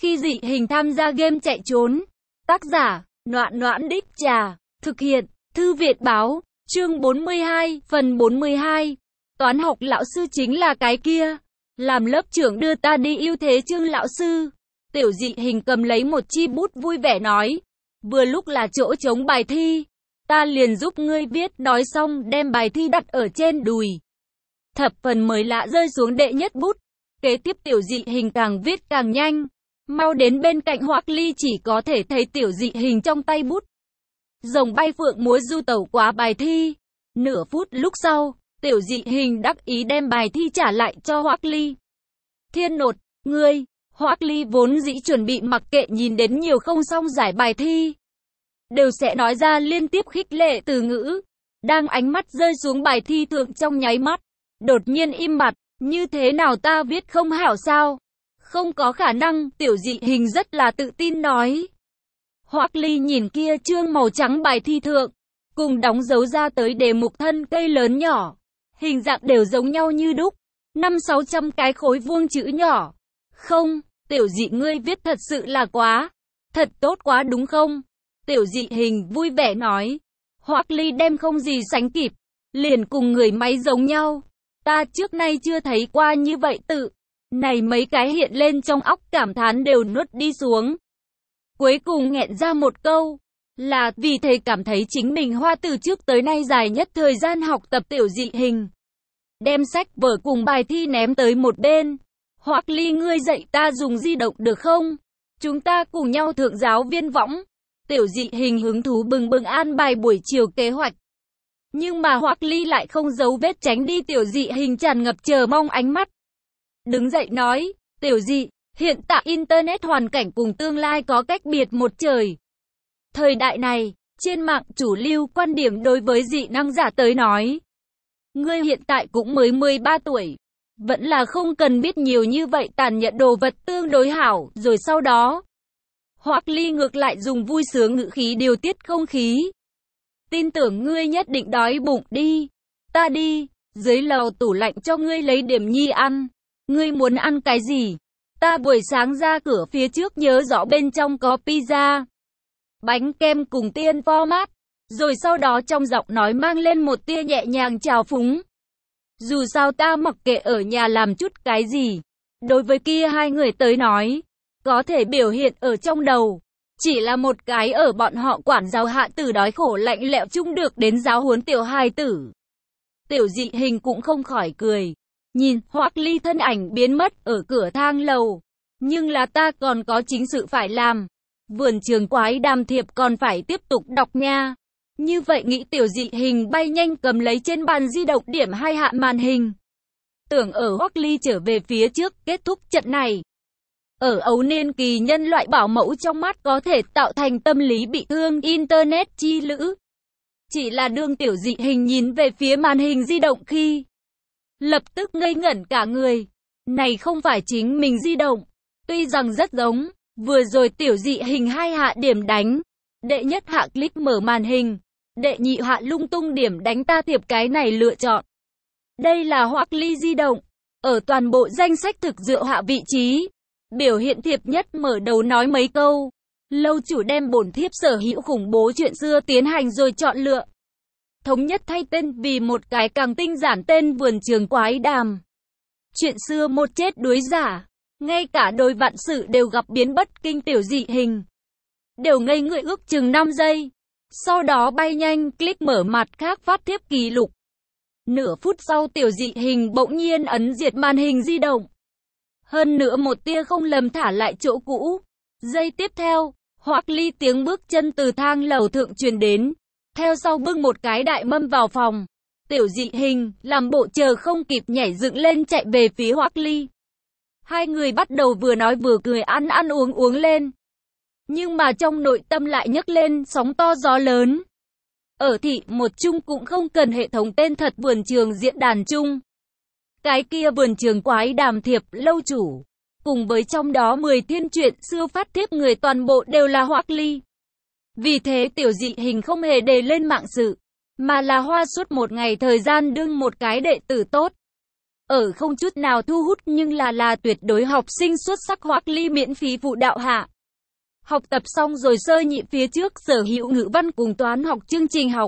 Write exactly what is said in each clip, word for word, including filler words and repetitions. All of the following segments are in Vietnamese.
Khi dị hình tham gia game chạy trốn. Tác giả, Noãn Noãn Đích Trà. Thực hiện, Thư viện báo. Chương bốn mươi hai, phần bốn mươi hai. Toán học lão sư chính là cái kia. Làm lớp trưởng đưa ta đi ưu thế Trương lão sư. Tiểu dị hình cầm lấy một chi bút vui vẻ nói. Vừa lúc là chỗ trống bài thi. Ta liền giúp ngươi viết, nói xong đem bài thi đặt ở trên đùi. Thập phần mới lạ rơi xuống đệ nhất bút. Kế tiếp tiểu dị hình càng viết càng nhanh. Mau đến bên cạnh Hoắc Ly chỉ có thể thấy tiểu dị hình trong tay bút. Rồng bay phượng múa du tẩu quá bài thi. Nửa phút lúc sau, tiểu dị hình đắc ý đem bài thi trả lại cho Hoắc Ly. Thiên nột, ngươi, Hoắc Ly vốn dĩ chuẩn bị mặc kệ nhìn đến nhiều không xong giải bài thi. Đều sẽ nói ra liên tiếp khích lệ từ ngữ. Đang ánh mắt rơi xuống bài thi thượng trong nháy mắt. Đột nhiên im bặt, như thế nào ta viết không hảo sao? Không có khả năng, tiểu dị hình rất là tự tin nói. Hoắc Ly nhìn kia chương màu trắng bài thi thượng, cùng đóng dấu ra tới đề mục thân cây lớn nhỏ. Hình dạng đều giống nhau như đúc, năm sáu trăm cái khối vuông chữ nhỏ. Không, tiểu dị ngươi viết thật sự là quá, thật tốt quá đúng không? Tiểu dị hình vui vẻ nói. Hoắc Ly đem không gì sánh kịp, liền cùng người máy giống nhau. Ta trước nay chưa thấy qua như vậy tự. Này mấy cái hiện lên trong óc cảm thán đều nuốt đi xuống. Cuối cùng nghẹn ra một câu. Là vì thầy cảm thấy chính mình hoa từ trước tới nay dài nhất thời gian học tập tiểu dị hình. Đem sách vở cùng bài thi ném tới một bên. Hoắc Ly ngươi dạy ta dùng di động được không? Chúng ta cùng nhau thượng giáo viên võng. Tiểu dị hình hứng thú bừng bừng an bài buổi chiều kế hoạch. Nhưng mà Hoắc Ly lại không giấu vết tránh đi tiểu dị hình tràn ngập chờ mong ánh mắt. Đứng dậy nói, tiểu dị, hiện tại Internet hoàn cảnh cùng tương lai có cách biệt một trời. Thời đại này, trên mạng chủ lưu quan điểm đối với dị năng giả tới nói. Ngươi hiện tại cũng mới mười ba tuổi. Vẫn là không cần biết nhiều như vậy tàn nhẫn đồ vật tương đối hảo, rồi sau đó. Hoắc Ly ngược lại dùng vui sướng ngữ khí điều tiết không khí. Tin tưởng ngươi nhất định đói bụng đi. Ta đi, dưới lầu tủ lạnh cho ngươi lấy điểm nhi ăn. Ngươi muốn ăn cái gì? Ta buổi sáng ra cửa phía trước nhớ rõ bên trong có pizza, bánh kem cùng tiên format. Rồi sau đó trong giọng nói mang lên một tia nhẹ nhàng trào phúng. Dù sao ta mặc kệ ở nhà làm chút cái gì. Đối với kia hai người tới nói, có thể biểu hiện ở trong đầu. Chỉ là một cái ở bọn họ quản giáo hạ tử đói khổ lạnh lẽo chung được đến giáo huấn tiểu hài tử. Tiểu dị hình cũng không khỏi cười. Nhìn Hoắc Ly thân ảnh biến mất ở cửa thang lầu. Nhưng là ta còn có chính sự phải làm. Vườn trường quái đàm thiệp còn phải tiếp tục đọc nha. Như vậy nghĩ tiểu dị hình bay nhanh cầm lấy trên bàn di động điểm hai hạ màn hình. Tưởng ở Hoắc Ly trở về phía trước kết thúc trận này. Ở ấu niên kỳ nhân loại bảo mẫu trong mắt có thể tạo thành tâm lý bị thương Internet chi lữ. Chỉ là đương tiểu dị hình nhìn về phía màn hình di động khi lập tức ngây ngẩn cả người. Này không phải chính mình di động. Tuy rằng rất giống. Vừa rồi tiểu dị hình hai hạ điểm đánh. Đệ nhất hạ click mở màn hình. Đệ nhị hạ lung tung điểm đánh ta thiệp cái này lựa chọn. Đây là Hoắc Ly di động. Ở toàn bộ danh sách thực dựa hạ vị trí. Biểu hiện thiệp nhất mở đầu nói mấy câu. Lâu chủ đem bổn thiếp sở hữu khủng bố chuyện xưa tiến hành rồi chọn lựa. Thống nhất thay tên vì một cái càng tinh giản tên vườn trường quái đàm. Chuyện xưa một chết đuối giả. Ngay cả đôi vạn sự đều gặp biến bất kinh tiểu dị hình. Đều ngây người ước chừng năm giây. Sau đó bay nhanh click mở mặt khác phát thiếp kỷ lục. Nửa phút sau tiểu dị hình bỗng nhiên ấn diệt màn hình di động. Hơn nữa một tia không lầm thả lại chỗ cũ. Giây tiếp theo, Hoắc Ly tiếng bước chân từ thang lầu thượng truyền đến. Theo sau bưng một cái đại mâm vào phòng. Tiểu dị hình làm bộ chờ không kịp nhảy dựng lên chạy về phía Hoắc Ly. Hai người bắt đầu vừa nói vừa cười ăn ăn uống uống lên. Nhưng mà trong nội tâm lại nhấc lên sóng to gió lớn. Ở thị một chung cũng không cần hệ thống tên thật vườn trường diễn đàn chung. Cái kia vườn trường quái đàm thiệp lâu chủ. Cùng với trong đó mười thiên truyện xưa phát thiếp người toàn bộ đều là Hoắc Ly. Vì thế tiểu dị hình không hề đề lên mạng sự. Mà là hoa suốt một ngày thời gian đương một cái đệ tử tốt. Ở không chút nào thu hút nhưng là là tuyệt đối học sinh xuất sắc Hoắc Ly miễn phí phụ đạo hạ. Học tập xong rồi sơ nhị phía trước sở hữu ngữ văn cùng toán học chương trình học.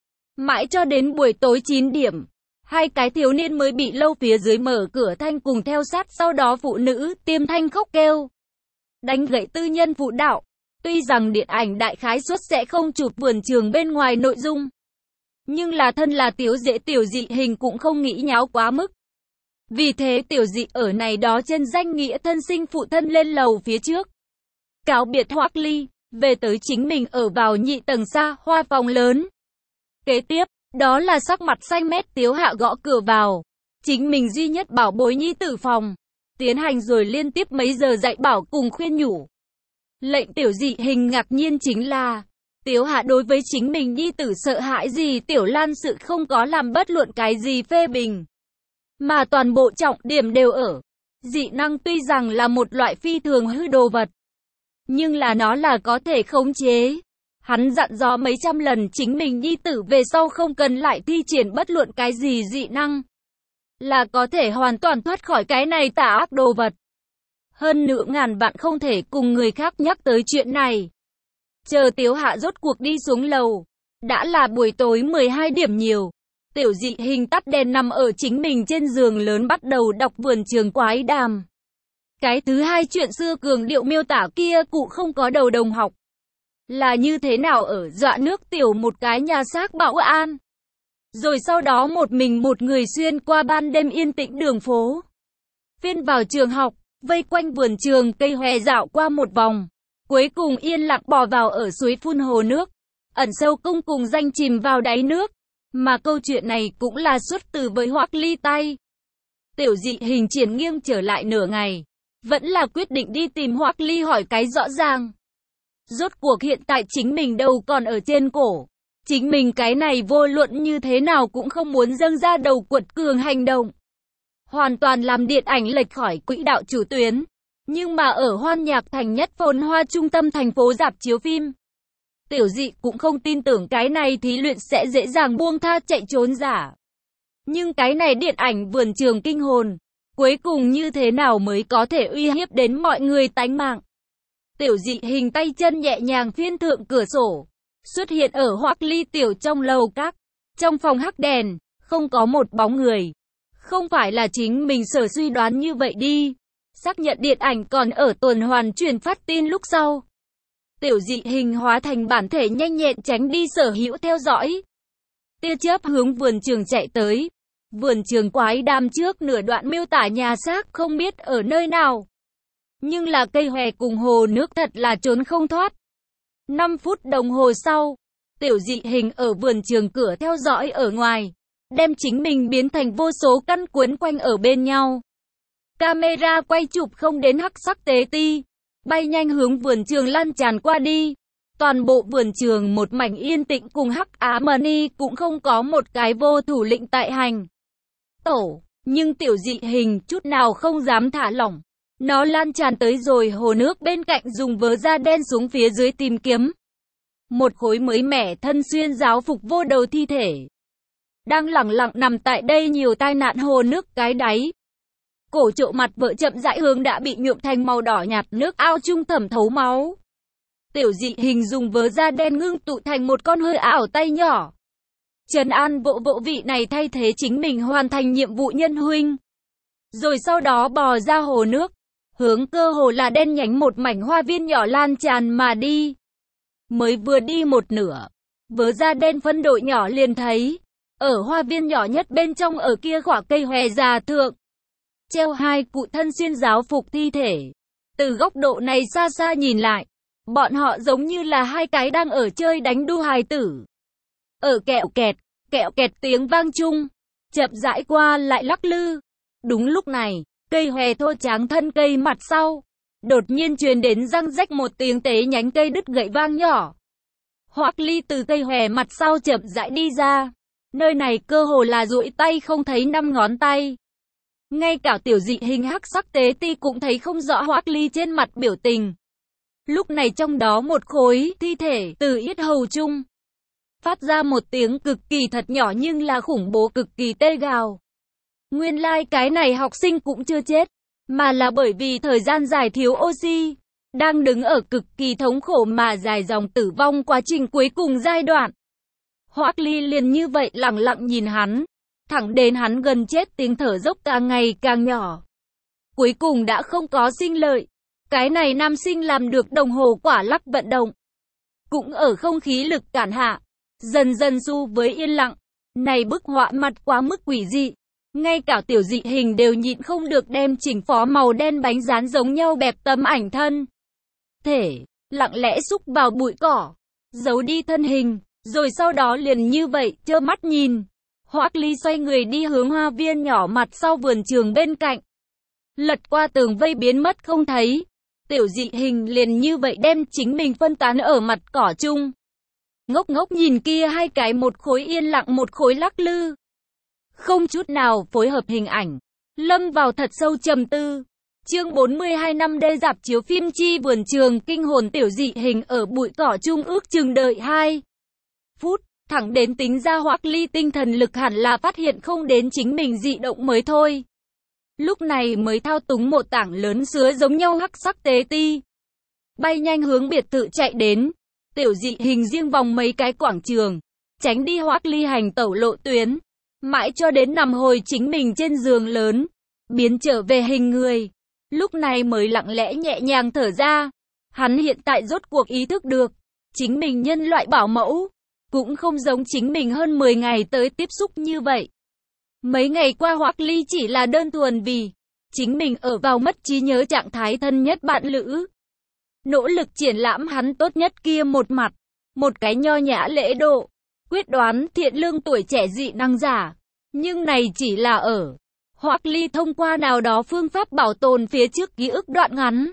Mãi cho đến buổi tối chín điểm, hai cái thiếu niên mới bị lâu phía dưới mở cửa thanh cùng theo sát, sau đó phụ nữ tiêm thanh khóc kêu. Đánh gãy tư nhân phụ đạo. Tuy rằng điện ảnh đại khái suất sẽ không chụp vườn trường bên ngoài nội dung, nhưng là thân là Tiếu Dễ Tiểu Dị Hình cũng không nghĩ nháo quá mức. Vì thế Tiểu Dị ở này đó trên danh nghĩa thân sinh phụ thân lên lầu phía trước. Cáo biệt Hoắc Ly, về tới chính mình ở vào nhị tầng xa hoa phòng lớn. Kế tiếp, đó là sắc mặt xanh mét Tiếu Hạ gõ cửa vào. Chính mình duy nhất bảo bối nhi tử phòng. Tiến hành rồi liên tiếp mấy giờ dạy bảo cùng khuyên nhủ. Lệnh Tiểu Dị Hình ngạc nhiên chính là, Tiếu Hạ đối với chính mình nhi tử sợ hãi gì Tiểu Lan sự không có làm bất luận cái gì phê bình. Mà toàn bộ trọng điểm đều ở. Dị năng tuy rằng là một loại phi thường hư đồ vật, nhưng là nó là có thể khống chế. Hắn dặn dò mấy trăm lần chính mình nhi tử về sau không cần lại thi triển bất luận cái gì dị năng, là có thể hoàn toàn thoát khỏi cái này tà ác đồ vật. Hơn nữa ngàn vạn không thể cùng người khác nhắc tới chuyện này. Chờ Tiếu Hạ rốt cuộc đi xuống lầu, đã là buổi tối mười hai điểm nhiều. Tiểu Dị Hình tắt đèn nằm ở chính mình trên giường lớn bắt đầu đọc Vườn Trường Quái Đàm. Cái thứ hai chuyện xưa cường điệu miêu tả kia cụ không có đầu đồng học. Là như thế nào ở dọa nước tiểu một cái nhà xác bảo an. Rồi sau đó một mình một người xuyên qua ban đêm yên tĩnh đường phố. Phiên vào trường học, vây quanh vườn trường cây hòe dạo qua một vòng. Cuối cùng yên lặng bò vào ở suối phun hồ nước. Ẩn sâu cung cùng danh chìm vào đáy nước. Mà câu chuyện này cũng là xuất từ với Hoắc Ly tay. Tiểu Dị Hình triển nghiêng trở lại nửa ngày. Vẫn là quyết định đi tìm Hoắc Ly hỏi cái rõ ràng. Rốt cuộc hiện tại chính mình đâu còn ở trên cổ. Chính mình cái này vô luận như thế nào cũng không muốn dâng ra đầu quật cường hành động. Hoàn toàn làm điện ảnh lệch khỏi quỹ đạo chủ tuyến. Nhưng mà ở Hoan Nhạc Thành nhất phồn hoa trung tâm thành phố rạp chiếu phim. Tiểu Dị cũng không tin tưởng cái này thí luyện sẽ dễ dàng buông tha chạy trốn giả. Nhưng cái này điện ảnh Vườn Trường kinh hồn. Cuối cùng như thế nào mới có thể uy hiếp đến mọi người tánh mạng. Tiểu Dị Hình tay chân nhẹ nhàng phiên thượng cửa sổ. Xuất hiện ở Hoắc Ly tiểu trong lầu các. Trong phòng hắc đèn, không có một bóng người. Không phải là chính mình sở suy đoán như vậy đi. Xác nhận điện ảnh còn ở tuần hoàn truyền phát tin lúc sau. Tiểu Dị Hình hóa thành bản thể nhanh nhẹn tránh đi sở hữu theo dõi. Tia chớp hướng vườn trường chạy tới. Vườn Trường Quái Đàm trước nửa đoạn miêu tả nhà xác không biết ở nơi nào. Nhưng là cây hòe cùng hồ nước thật là trốn không thoát. năm phút đồng hồ sau, Tiểu Dị Hình ở vườn trường cửa theo dõi ở ngoài. Đem chính mình biến thành vô số căn cuốn quanh ở bên nhau. Camera quay chụp không đến hắc sắc tế ti. Bay nhanh hướng vườn trường lan tràn qua đi. Toàn bộ vườn trường một mảnh yên tĩnh cùng hắc ám ni cũng không có một cái vô thủ lĩnh tại hành. Tổ, nhưng Tiểu Dị Hình chút nào không dám thả lỏng. Nó lan tràn tới rồi hồ nước bên cạnh dùng vớ da đen xuống phía dưới tìm kiếm. Một khối mới mẻ thân xuyên giáo phục vô đầu thi thể. Đang lẳng lặng nằm tại đây nhiều tai nạn hồ nước cái đáy. Cổ trộ mặt vợ chậm rãi hướng đã bị nhuộm thành màu đỏ nhạt nước ao trung thẩm thấu máu. Tiểu Dị Hình dùng vớ da đen ngưng tụ thành một con hơi ảo tay nhỏ. Trấn an vỗ vỗ vị này thay thế chính mình hoàn thành nhiệm vụ nhân huynh. Rồi sau đó bò ra hồ nước. Hướng cơ hồ là đen nhánh một mảnh hoa viên nhỏ lan tràn mà đi. Mới vừa đi một nửa. Vớ da đen phân đội nhỏ liền thấy. Ở hoa viên nhỏ nhất bên trong ở kia khỏa cây hòe già thượng. Treo hai cụ thân xuyên giáo phục thi thể. Từ góc độ này xa xa nhìn lại. Bọn họ giống như là hai cái đang ở chơi đánh đu hài tử. Ở kẹo kẹt, kẹo kẹt tiếng vang chung. Chậm rãi qua lại lắc lư. Đúng lúc này, cây hòe thô tráng thân cây mặt sau. Đột nhiên truyền đến răng rách một tiếng tế nhánh cây đứt gãy vang nhỏ. Hoắc Ly từ cây hòe mặt sau chậm rãi đi ra. Nơi này cơ hồ là duỗi tay không thấy năm ngón tay. Ngay cả Tiểu Dị Hình hắc sắc tế ti cũng thấy không rõ Hoắc Ly trên mặt biểu tình. Lúc này trong đó một khối thi thể từ yết hầu chung. Phát ra một tiếng cực kỳ thật nhỏ nhưng là khủng bố cực kỳ tê gào. Nguyên lai like cái này học sinh cũng chưa chết, mà là bởi vì thời gian dài thiếu oxy, đang đứng ở cực kỳ thống khổ mà dài dòng tử vong quá trình cuối cùng giai đoạn. Hoắc Ly liền như vậy lặng lặng nhìn hắn, thẳng đến hắn gần chết tiếng thở dốc càng ngày càng nhỏ. Cuối cùng đã không có sinh lợi. Cái này nam sinh làm được đồng hồ quả lắc vận động. Cũng ở không khí lực cản hạ, dần dần xu với yên lặng. Này bức họa mặt quá mức quỷ dị. Ngay cả tiểu dị hình đều nhịn không được đem chỉnh phó màu đen bánh rán giống nhau bẹp tấm ảnh thân thể, lặng lẽ xúc vào bụi cỏ, giấu đi thân hình, rồi sau đó liền như vậy, trơ mắt nhìn. Hoắc Ly xoay người đi hướng hoa viên nhỏ mặt sau vườn trường bên cạnh. Lật qua tường vây biến mất không thấy. Tiểu dị hình liền như vậy đem chính mình phân tán ở mặt cỏ chung. Ngốc ngốc nhìn kia hai cái, một khối yên lặng một khối lắc lư. Không chút nào phối hợp hình ảnh. Lâm vào thật sâu trầm tư. Chương bốn mươi hai năm đê dạp chiếu phim chi vườn trường kinh hồn tiểu dị hình ở bụi cỏ chung ước chừng đợi hai phút. Thẳng đến tính ra Hoắc Ly tinh thần lực hẳn là phát hiện không đến chính mình dị động mới thôi. Lúc này mới thao túng một tảng lớn sứa giống nhau hắc sắc tế ti. Bay nhanh hướng biệt thự chạy đến. Tiểu dị hình riêng vòng mấy cái quảng trường. Tránh đi Hoắc Ly hành tẩu lộ tuyến. Mãi cho đến nằm hồi chính mình trên giường lớn. Biến trở về hình người. Lúc này mới lặng lẽ nhẹ nhàng thở ra. Hắn hiện tại rốt cuộc ý thức được. Chính mình nhân loại bảo mẫu. Cũng không giống chính mình hơn mười ngày tới tiếp xúc như vậy. Mấy ngày qua Hoắc Ly chỉ là đơn thuần vì chính mình ở vào mất trí nhớ trạng thái thân nhất bạn lữ. Nỗ lực triển lãm hắn tốt nhất kia một mặt. Một cái nho nhã lễ độ, quyết đoán thiện lương tuổi trẻ dị năng giả. Nhưng này chỉ là ở Hoắc Ly thông qua nào đó phương pháp bảo tồn phía trước ký ức đoạn ngắn.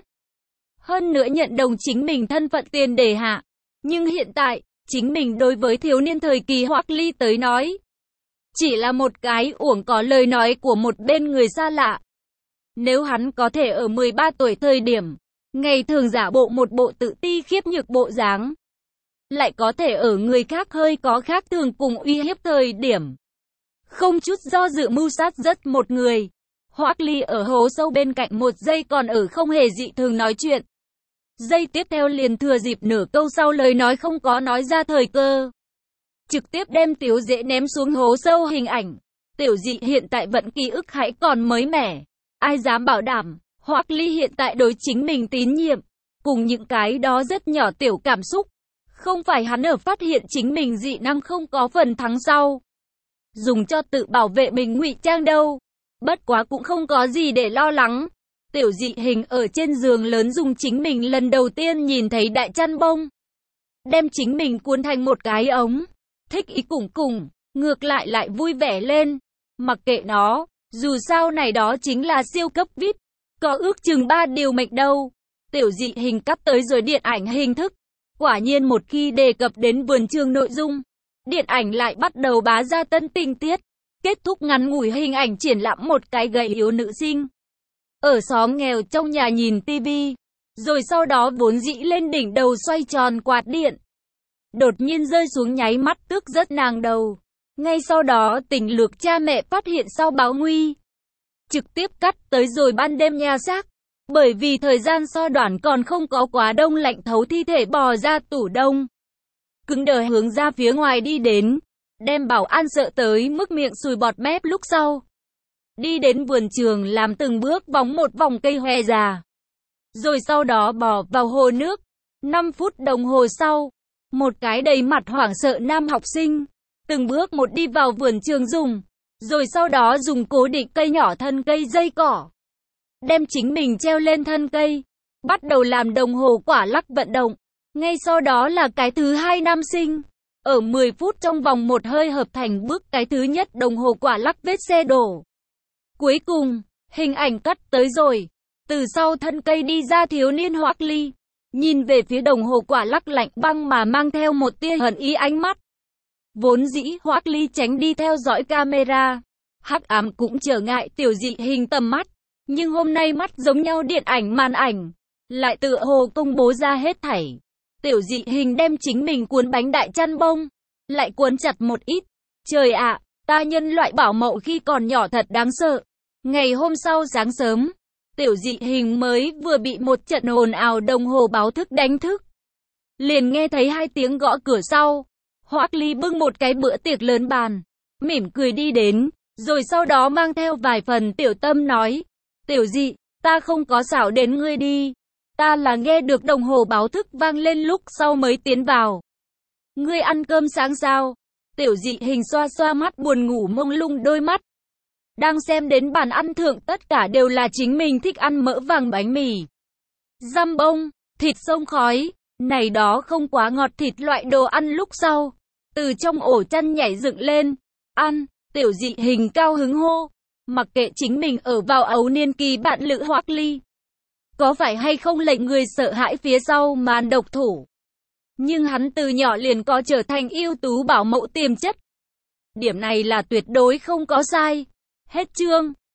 Hơn nữa nhận đồng chính mình thân phận tiền đề hạ. Nhưng hiện tại, chính mình đối với thiếu niên thời kỳ Hoắc Ly tới nói, chỉ là một cái uổng có lời nói của một bên người xa lạ. Nếu hắn có thể ở mười ba tuổi thời điểm, ngày thường giả bộ một bộ tự ti khiếp nhược bộ dáng, lại có thể ở người khác hơi có khác thường cùng uy hiếp thời điểm, không chút do dự mưu sát rất một người. Hoắc Ly ở hố sâu bên cạnh một giây còn ở không hề dị thường nói chuyện. Giây tiếp theo liền thừa dịp nửa câu sau lời nói không có nói ra thời cơ. Trực tiếp đem tiểu dễ ném xuống hố sâu hình ảnh. Tiểu dị hiện tại vẫn ký ức hãy còn mới mẻ. Ai dám bảo đảm, Hoắc Ly hiện tại đối chính mình tín nhiệm. Cùng những cái đó rất nhỏ tiểu cảm xúc. Không phải hắn ở phát hiện chính mình dị năng không có phần thắng sau. Dùng cho tự bảo vệ mình ngụy trang đâu. Bất quá cũng không có gì để lo lắng. Tiểu dị hình ở trên giường lớn dùng chính mình lần đầu tiên nhìn thấy đại chăn bông. Đem chính mình cuốn thành một cái ống. Thích ý cùng cùng, ngược lại lại vui vẻ lên. Mặc kệ nó, dù sao này đó chính là siêu cấp vê i pê. Có ước chừng ba điều mệnh đâu. Tiểu dị hình cắt tới rồi điện ảnh hình thức. Quả nhiên một khi đề cập đến vườn trường nội dung, điện ảnh lại bắt đầu bá ra tân tình tiết. Kết thúc ngắn ngủi hình ảnh triển lãm một cái gầy yếu nữ sinh ở xóm nghèo trong nhà nhìn tivi, rồi sau đó vốn dĩ lên đỉnh đầu xoay tròn quạt điện. Đột nhiên rơi xuống nháy mắt tức rất nàng đầu. Ngay sau đó tình lược cha mẹ phát hiện sau báo nguy. Trực tiếp cắt tới rồi ban đêm nhà xác. Bởi vì thời gian so đoản còn không có quá đông lạnh thấu thi thể bò ra tủ đông. Cứng đờ hướng ra phía ngoài đi đến. Đem bảo an sợ tới mức miệng sùi bọt mép lúc sau. Đi đến vườn trường làm từng bước vòng một vòng cây hoe già. Rồi sau đó bò vào hồ nước. năm phút đồng hồ sau, một cái đầy mặt hoảng sợ nam học sinh, từng bước một đi vào vườn trường dùng. Rồi sau đó dùng cố định cây nhỏ thân cây dây cỏ. Đem chính mình treo lên thân cây. Bắt đầu làm đồng hồ quả lắc vận động. Ngay sau đó là cái thứ hai nam sinh. Ở mười phút trong vòng một hơi hợp thành bước cái thứ nhất đồng hồ quả lắc vết xe đổ. Cuối cùng, hình ảnh cắt tới rồi. Từ sau thân cây đi ra thiếu niên Hoắc Ly. Nhìn về phía đồng hồ quả lắc lạnh băng mà mang theo một tia hận ý ánh mắt. Vốn dĩ Hoắc Ly tránh đi theo dõi camera. Hắc ám cũng trở ngại tiểu dị hình tầm mắt. Nhưng hôm nay mắt giống nhau điện ảnh màn ảnh. Lại tựa hồ công bố ra hết thảy. Tiểu dị hình đem chính mình cuốn bánh đại chăn bông. Lại cuốn chặt một ít. Trời ạ, Ta nhân loại bảo mẫu khi còn nhỏ thật đáng sợ. Ngày hôm sau sáng sớm, Tiểu Dị Hình mới vừa bị một trận ồn ào đồng hồ báo thức đánh thức. Liền nghe thấy hai tiếng gõ cửa sau. Hoắc Ly bưng một cái bữa tiệc lớn bàn, mỉm cười đi đến, rồi sau đó mang theo vài phần tiểu tâm nói, Tiểu Dị, ta không có xảo đến ngươi đi. Ta là nghe được đồng hồ báo thức vang lên lúc sau mới tiến vào. Ngươi ăn cơm sáng sao? Tiểu Dị Hình xoa xoa mắt buồn ngủ mông lung đôi mắt. Đang xem đến bàn ăn thượng tất cả đều là chính mình thích ăn mỡ vàng bánh mì, dăm bông, thịt sông khói, này đó không quá ngọt thịt loại đồ ăn lúc sau. Từ trong ổ chăn nhảy dựng lên, ăn, Tiểu Dị Hình cao hứng hô. Mặc kệ chính mình ở vào ấu niên kỳ bạn lữ Hoắc Ly có phải hay không lệnh người sợ hãi phía sau màn độc thủ. Nhưng hắn từ nhỏ liền có trở thành ưu tú bảo mẫu tiềm chất. Điểm này là tuyệt đối không có sai. Hết chương.